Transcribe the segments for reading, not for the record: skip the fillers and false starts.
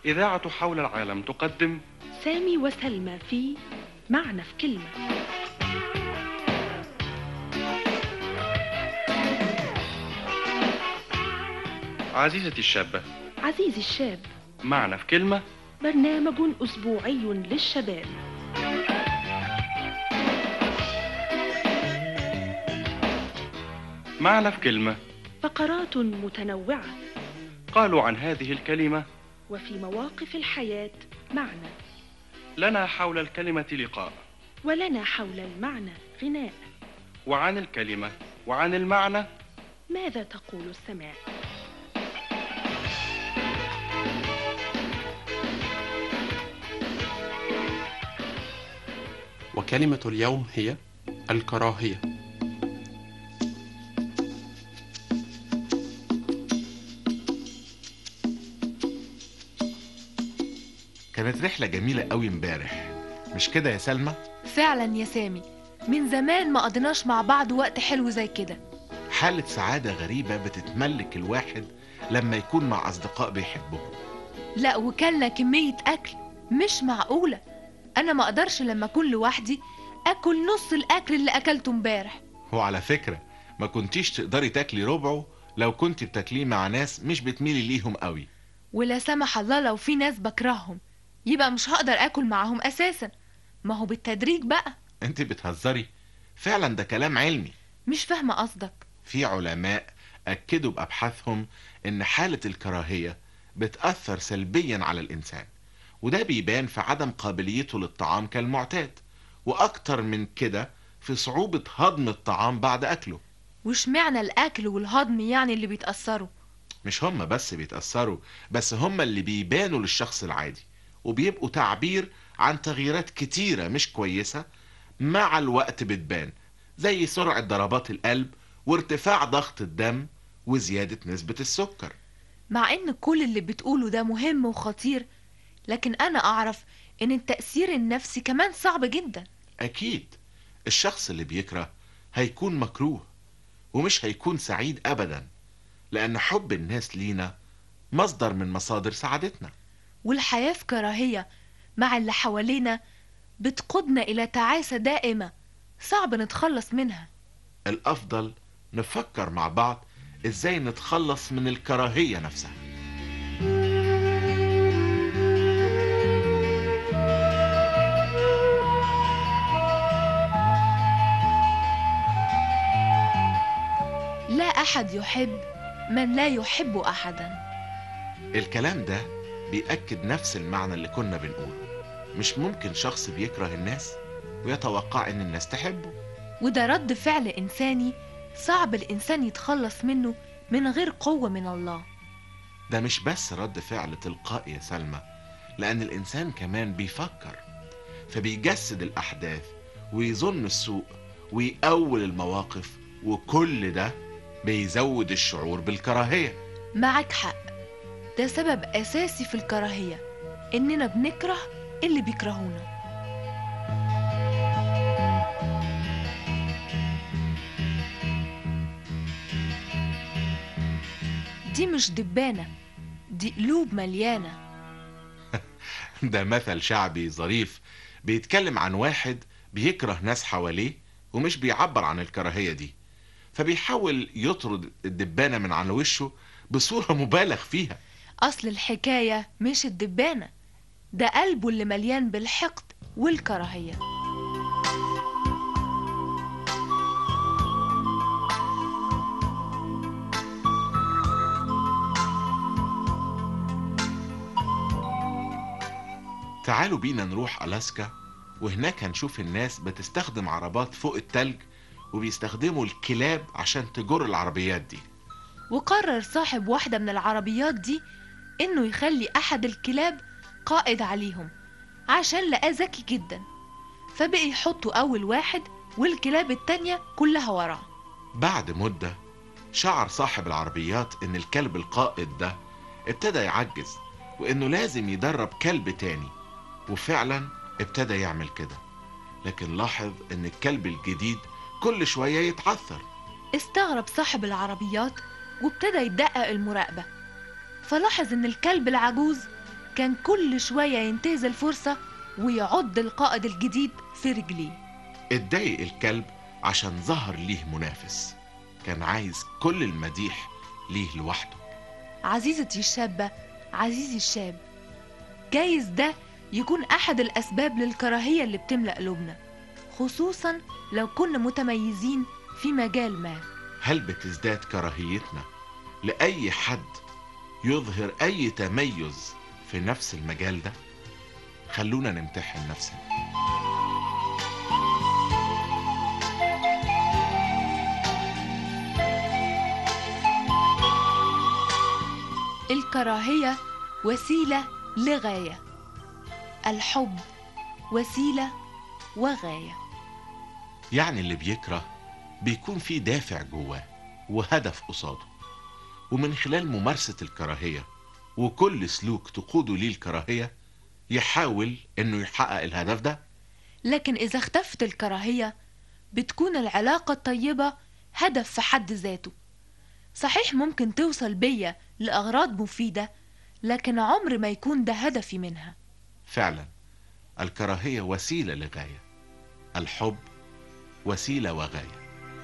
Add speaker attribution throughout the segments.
Speaker 1: إذاعة حول العالم تقدم
Speaker 2: سامي وسلمى في معنى في كلمة.
Speaker 1: عزيزتي الشابة،
Speaker 2: عزيزي الشاب،
Speaker 1: معنى في كلمة،
Speaker 2: برنامج أسبوعي للشباب.
Speaker 1: معنى في كلمة،
Speaker 2: فقرات متنوعة،
Speaker 1: قالوا عن هذه الكلمة
Speaker 2: وفي مواقف الحياة معنى،
Speaker 1: لنا حول الكلمة لقاء،
Speaker 2: ولنا حول المعنى غناء،
Speaker 1: وعن الكلمة وعن المعنى
Speaker 2: ماذا تقول السماء؟
Speaker 3: وكلمة اليوم هي الكراهية.
Speaker 4: كانت رحلة جميلة قوي امبارح، مش كده يا سلمى؟
Speaker 5: فعلا يا سامي، من زمان ما قضيناش مع بعض وقت حلو زي كده.
Speaker 4: حالة سعادة غريبة بتتملك الواحد لما يكون مع أصدقاء بيحبهم.
Speaker 5: لا، وكلنا كمية أكل مش معقولة. أنا ما أقدرش لما أكون لوحدي أكل نص الأكل اللي أكلته امبارح.
Speaker 4: وعلى فكرة ما كنتيش تقدري تاكلي ربعه لو كنت بتاكليه مع ناس مش بتميلي ليهم قوي.
Speaker 5: ولا سمح الله لو في ناس بكرههم يبقى مش هقدر أكل معاهم أساسا. ما هو بالتدريج بقى.
Speaker 4: انت بتهزري؟ فعلا ده كلام علمي.
Speaker 5: مش فاهمة قصدك.
Speaker 4: في علماء أكدوا بأبحاثهم إن حالة الكراهية بتأثر سلبيا على الإنسان، وده بيبان في عدم قابليته للطعام كالمعتاد، وأكتر من كده في صعوبة هضم الطعام بعد أكله.
Speaker 5: وش معنى الأكل والهضم يعني اللي بيتأثروا؟
Speaker 4: مش هم بس بيتأثروا، بس هم اللي بيبانوا للشخص العادي، وبيبقوا تعبير عن تغييرات كتيرة مش كويسة مع الوقت بتبان، زي سرعة ضربات القلب وارتفاع ضغط الدم وزيادة نسبة السكر.
Speaker 5: مع ان كل اللي بتقوله ده مهم وخطير، لكن انا اعرف ان التأثير النفسي كمان صعب جدا.
Speaker 4: أكيد الشخص اللي بيكره هيكون مكروه ومش هيكون سعيد أبدا، لأن حب الناس لينا مصدر من مصادر سعادتنا.
Speaker 5: والحياة في كراهية مع اللي حوالينا بتقودنا إلى تعاسة دائمة صعب نتخلص منها.
Speaker 4: الأفضل نفكر مع بعض إزاي نتخلص من الكراهية نفسها.
Speaker 5: لا أحد يحب من لا يحب أحدا.
Speaker 4: الكلام ده بيأكد نفس المعنى اللي كنا بنقوله. مش ممكن شخص بيكره الناس ويتوقع إن الناس تحبه.
Speaker 5: وده رد فعل إنساني صعب الإنسان يتخلص منه من غير قوة من الله.
Speaker 4: ده مش بس رد فعل تلقائي يا سلمى، لأن الإنسان كمان بيفكر، فبيجسد الأحداث ويظن السوء ويأول المواقف، وكل ده بيزود الشعور بالكراهية.
Speaker 5: معك حق، ده سبب أساسي في الكراهية، إننا بنكره اللي بيكرهونا. دي مش دبانة، دي قلوب مليانة.
Speaker 4: ده مثل شعبي ظريف بيتكلم عن واحد بيكره ناس حواليه ومش بيعبر عن الكراهية دي، فبيحاول يطرد الدبانة من على وشه بصورة مبالغ فيها.
Speaker 5: أصل الحكاية مش الدبانة، ده قلبه اللي مليان بالحقد والكراهية.
Speaker 4: تعالوا بينا نروح ألاسكا، وهناك هنشوف الناس بتستخدم عربات فوق التلج، وبيستخدموا الكلاب عشان تجر العربيات دي.
Speaker 5: وقرر صاحب واحدة من العربيات دي إنه يخلي أحد الكلاب قائد عليهم عشان لقاه ذكي جدا، فبقي يحطوا أول واحد والكلاب التانية كلها وراه.
Speaker 4: بعد مدة شعر صاحب العربيات إن الكلب القائد ده ابتدى يعجز، وإنه لازم يدرب كلب تاني، وفعلا ابتدى يعمل كده. لكن لاحظ إن الكلب الجديد كل شوية يتعثر.
Speaker 5: استغرب صاحب العربيات وابتدى يدقق المراقبة، فلاحظ إن الكلب العجوز كان كل شوية ينتهز الفرصة ويعض القائد الجديد في رجليه.
Speaker 4: اتضايق الكلب عشان ظهر ليه منافس، كان عايز كل المديح ليه لوحده.
Speaker 5: عزيزتي الشابة، عزيزي الشاب، جايز ده يكون أحد الأسباب للكراهية اللي بتملأ قلوبنا، خصوصا لو كنا متميزين في مجال ما.
Speaker 4: هل بتزداد كراهيتنا لأي حد يظهر أي تميز في نفس المجال ده؟ خلونا نمتحن نفسنا.
Speaker 5: الكراهية وسيلة لغاية، الحب وسيلة وغاية.
Speaker 4: يعني اللي بيكره بيكون فيه دافع جواه وهدف قصاده، ومن خلال ممارسة الكراهية وكل سلوك تقوده ليه الكراهية يحاول انه يحقق الهدف ده.
Speaker 5: لكن إذا اختفت الكراهية بتكون العلاقة الطيبة هدف في حد ذاته. صحيح ممكن توصل بيا لأغراض مفيدة، لكن عمر ما يكون ده هدفي منها.
Speaker 4: فعلا الكراهية وسيلة لغاية، الحب وسيلة وغاية.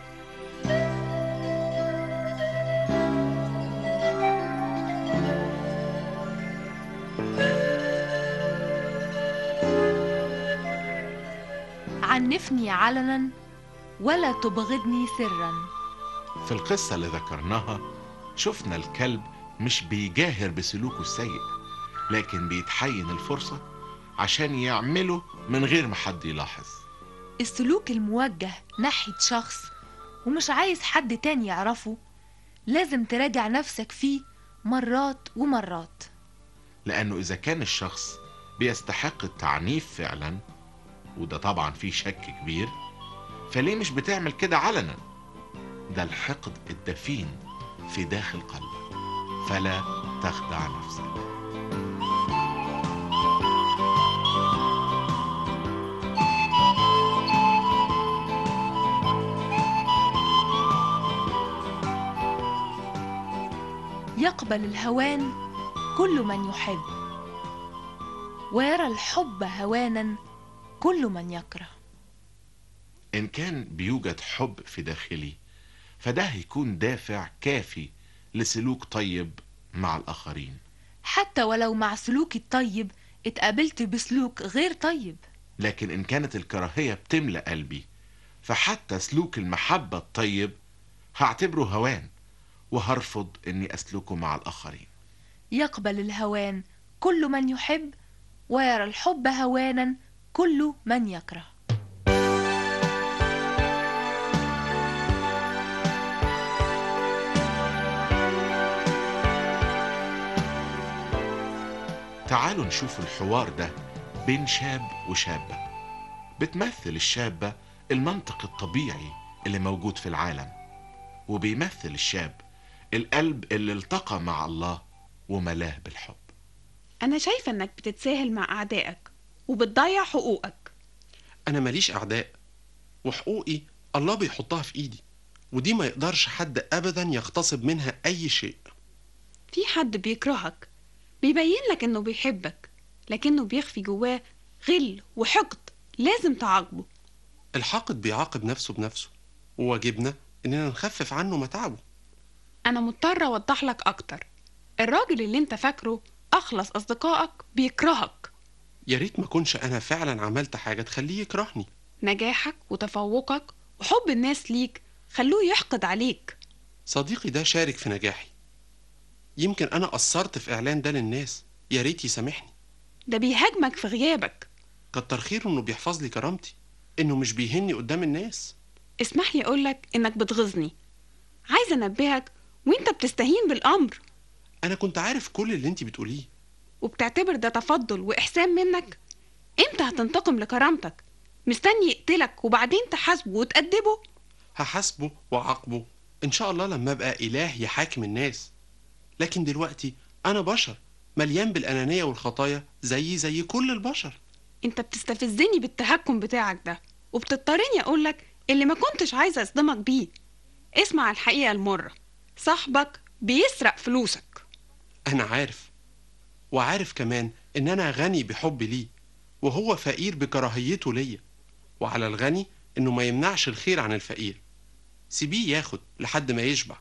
Speaker 5: عنفني علنا ولا تبغضني سرا.
Speaker 4: في القصة اللي ذكرناها شفنا الكلب مش بيجاهر بسلوكه السيء، لكن بيتحين الفرصة عشان يعمله من غير ما حد يلاحظ.
Speaker 5: السلوك الموجه ناحية شخص ومش عايز حد تاني يعرفه لازم تراجع نفسك فيه مرات ومرات،
Speaker 4: لأنه إذا كان الشخص بيستحق التعنيف فعلا، وده طبعا فيه شك كبير، فليه مش بتعمل كده علنا؟ ده الحقد الدفين في داخل قلبك، فلا تخدع نفسك.
Speaker 5: يقبل الهوان كل من يحب، ويرى الحب هوانا كل من يكره.
Speaker 4: إن كان بيوجد حب في داخلي فده هيكون دافع كافي لسلوك طيب مع الآخرين،
Speaker 5: حتى ولو مع سلوكي الطيب اتقابلت بسلوك غير طيب.
Speaker 4: لكن إن كانت الكراهية بتملأ قلبي فحتى سلوك المحبة الطيب هعتبره هوان وهرفض إني أسلكه مع الآخرين.
Speaker 5: يقبل الهوان كل من يحب، ويرى الحب هوانا كل من يكره.
Speaker 4: تعالوا نشوف الحوار ده بين شاب وشابة. بتمثل الشابة المنطق الطبيعي اللي موجود في العالم، وبيمثل الشاب القلب اللي التقى مع الله وملاه بالحب.
Speaker 6: أنا شايفة إنك بتتساهل مع أعدائك وبتضيع حقوقك.
Speaker 3: أنا ماليش أعداء، وحقوقي الله بيحطها في إيدي، ودي ما يقدرش حد أبدا يغتصب منها أي شيء.
Speaker 6: في حد بيكرهك بيبين لك إنه بيحبك، لكنه بيخفي جواه غل وحقد، لازم تعاقبه.
Speaker 3: الحاقد بيعاقب نفسه بنفسه، وواجبنا إننا نخفف عنه متاعبه.
Speaker 6: أنا مضطرة أوضح لك أكتر. الراجل اللي أنت فاكره أخلص أصدقائك بيكرهك.
Speaker 3: يا ريت ما كنش أنا فعلا عملت حاجة تخليه يكرهني.
Speaker 6: نجاحك وتفوقك وحب الناس ليك خلوه يحقد عليك.
Speaker 3: صديقي ده شارك في نجاحي، يمكن أنا قصرت في إعلان ده للناس، يا ريت يسامحني.
Speaker 6: ده بيهاجمك في غيابك.
Speaker 3: كتر خيره إنه بيحفظ لي كرامتي، إنه مش بيهني قدام الناس.
Speaker 6: اسمح لي أقولك إنك بتغيظني. عايزة أنبهك وإنت بتستهين بالأمر.
Speaker 3: أنا كنت عارف كل اللي أنت بتقوليه.
Speaker 6: وبتعتبر ده تفضل وإحسان منك؟ إمتى هتنتقم لكرامتك؟ مستني يقتلك وبعدين تحاسبه وتأدبه؟
Speaker 3: هحاسبه وعاقبه إن شاء الله لما أبقى إله يحاكم الناس، لكن دلوقتي أنا بشر مليان بالأنانية والخطايا زي كل البشر.
Speaker 6: انت بتستفزني بالتهكم بتاعك ده، وبتضطرني أقولك اللي ما كنتش عايزة أصدمك بيه. اسمع الحقيقة المرة، صاحبك بيسرق فلوسك.
Speaker 3: أنا عارف، وعارف كمان إن أنا غني بحبي ليه، وهو فقير بكراهيته ليا. وعلى الغني إنه ما يمنعش الخير عن الفقير. سيبيه ياخد لحد ما يشبع.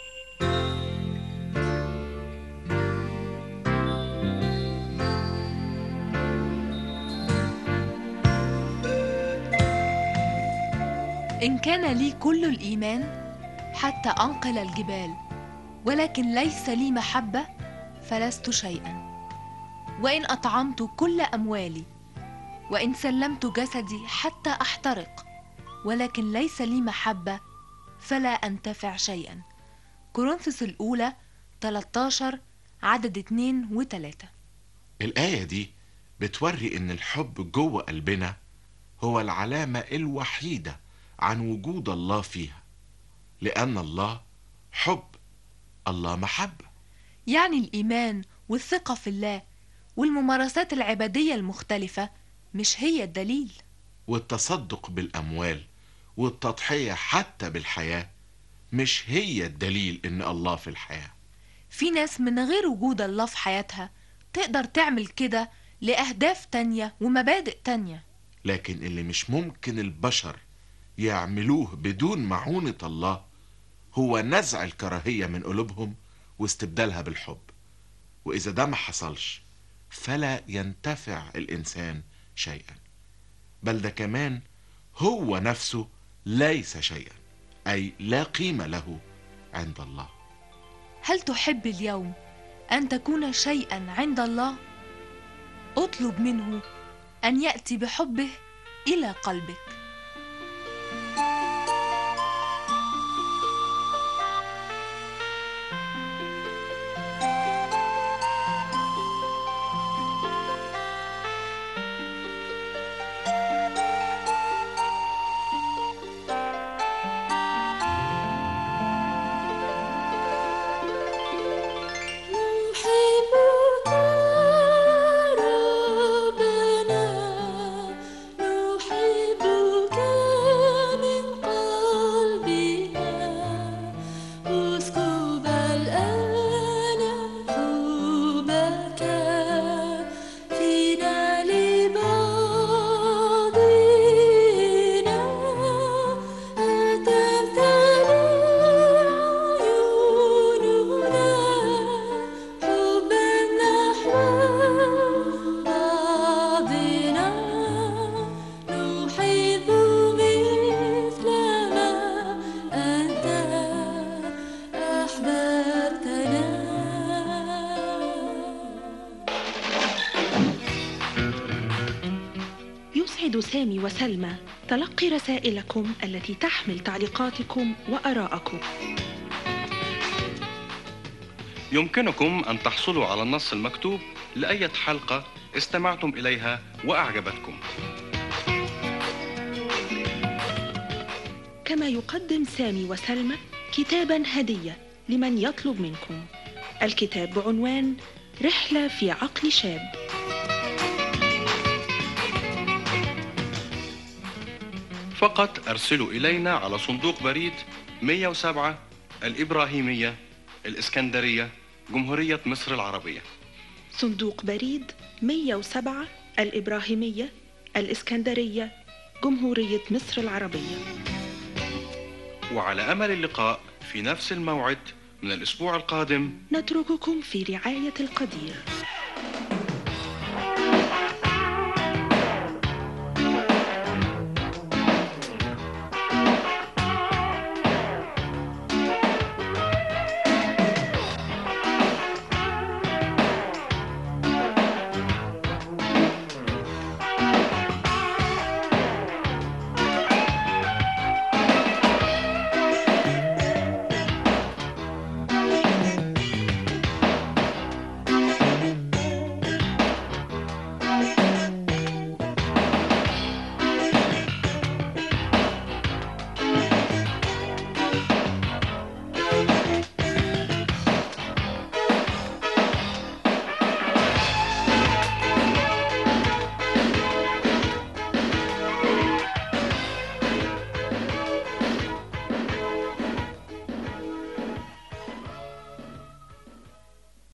Speaker 5: إن كان لي كل الإيمان حتى أنقل الجبال، ولكن ليس لي محبة فلست شيئا. وإن أطعمت كل أموالي، وإن سلمت جسدي حتى أحترق، ولكن ليس لي محبة فلا أنتفع شيئا. كورنثوس الأولى 13 عدد 2 و3.
Speaker 4: الآية دي بتوري إن الحب جوه قلبنا هو العلامة الوحيدة عن وجود الله فيها، لأن الله حب، الله محبة.
Speaker 5: يعني الإيمان والثقة في الله والممارسات العبادية المختلفة مش هي الدليل.
Speaker 4: والتصدق بالأموال والتضحية حتى بالحياة مش هي الدليل إن الله في الحياة.
Speaker 5: في ناس من غير وجود الله في حياتها تقدر تعمل كده لأهداف تانية ومبادئ تانية،
Speaker 4: لكن اللي مش ممكن البشر يعملوه بدون معونة الله هو نزع الكراهية من قلوبهم واستبدالها بالحب. وإذا ده ما حصلش فلا ينتفع الإنسان شيئا، بل ده كمان هو نفسه ليس شيئا، أي لا قيمة له عند الله.
Speaker 5: هل تحب اليوم أن تكون شيئا عند الله؟ اطلب منه أن يأتي بحبه إلى قلبك.
Speaker 2: يسعد سامي وسلمى تلقي رسائلكم التي تحمل تعليقاتكم وآراءكم.
Speaker 1: يمكنكم أن تحصلوا على النص المكتوب لأية حلقة استمعتم إليها وأعجبتكم.
Speaker 2: كما يقدم سامي وسلمى كتابا هدية لمن يطلب منكم. الكتاب بعنوان رحلة في عقل شاب.
Speaker 1: فقط أرسلوا إلينا على صندوق بريد 107 الإبراهيمية، الإسكندرية، جمهورية مصر العربية.
Speaker 2: صندوق بريد 107 الإبراهيمية، الإسكندرية، جمهورية مصر العربية.
Speaker 1: وعلى أمل اللقاء في نفس الموعد من الأسبوع القادم.
Speaker 2: نترككم في رعاية القدير.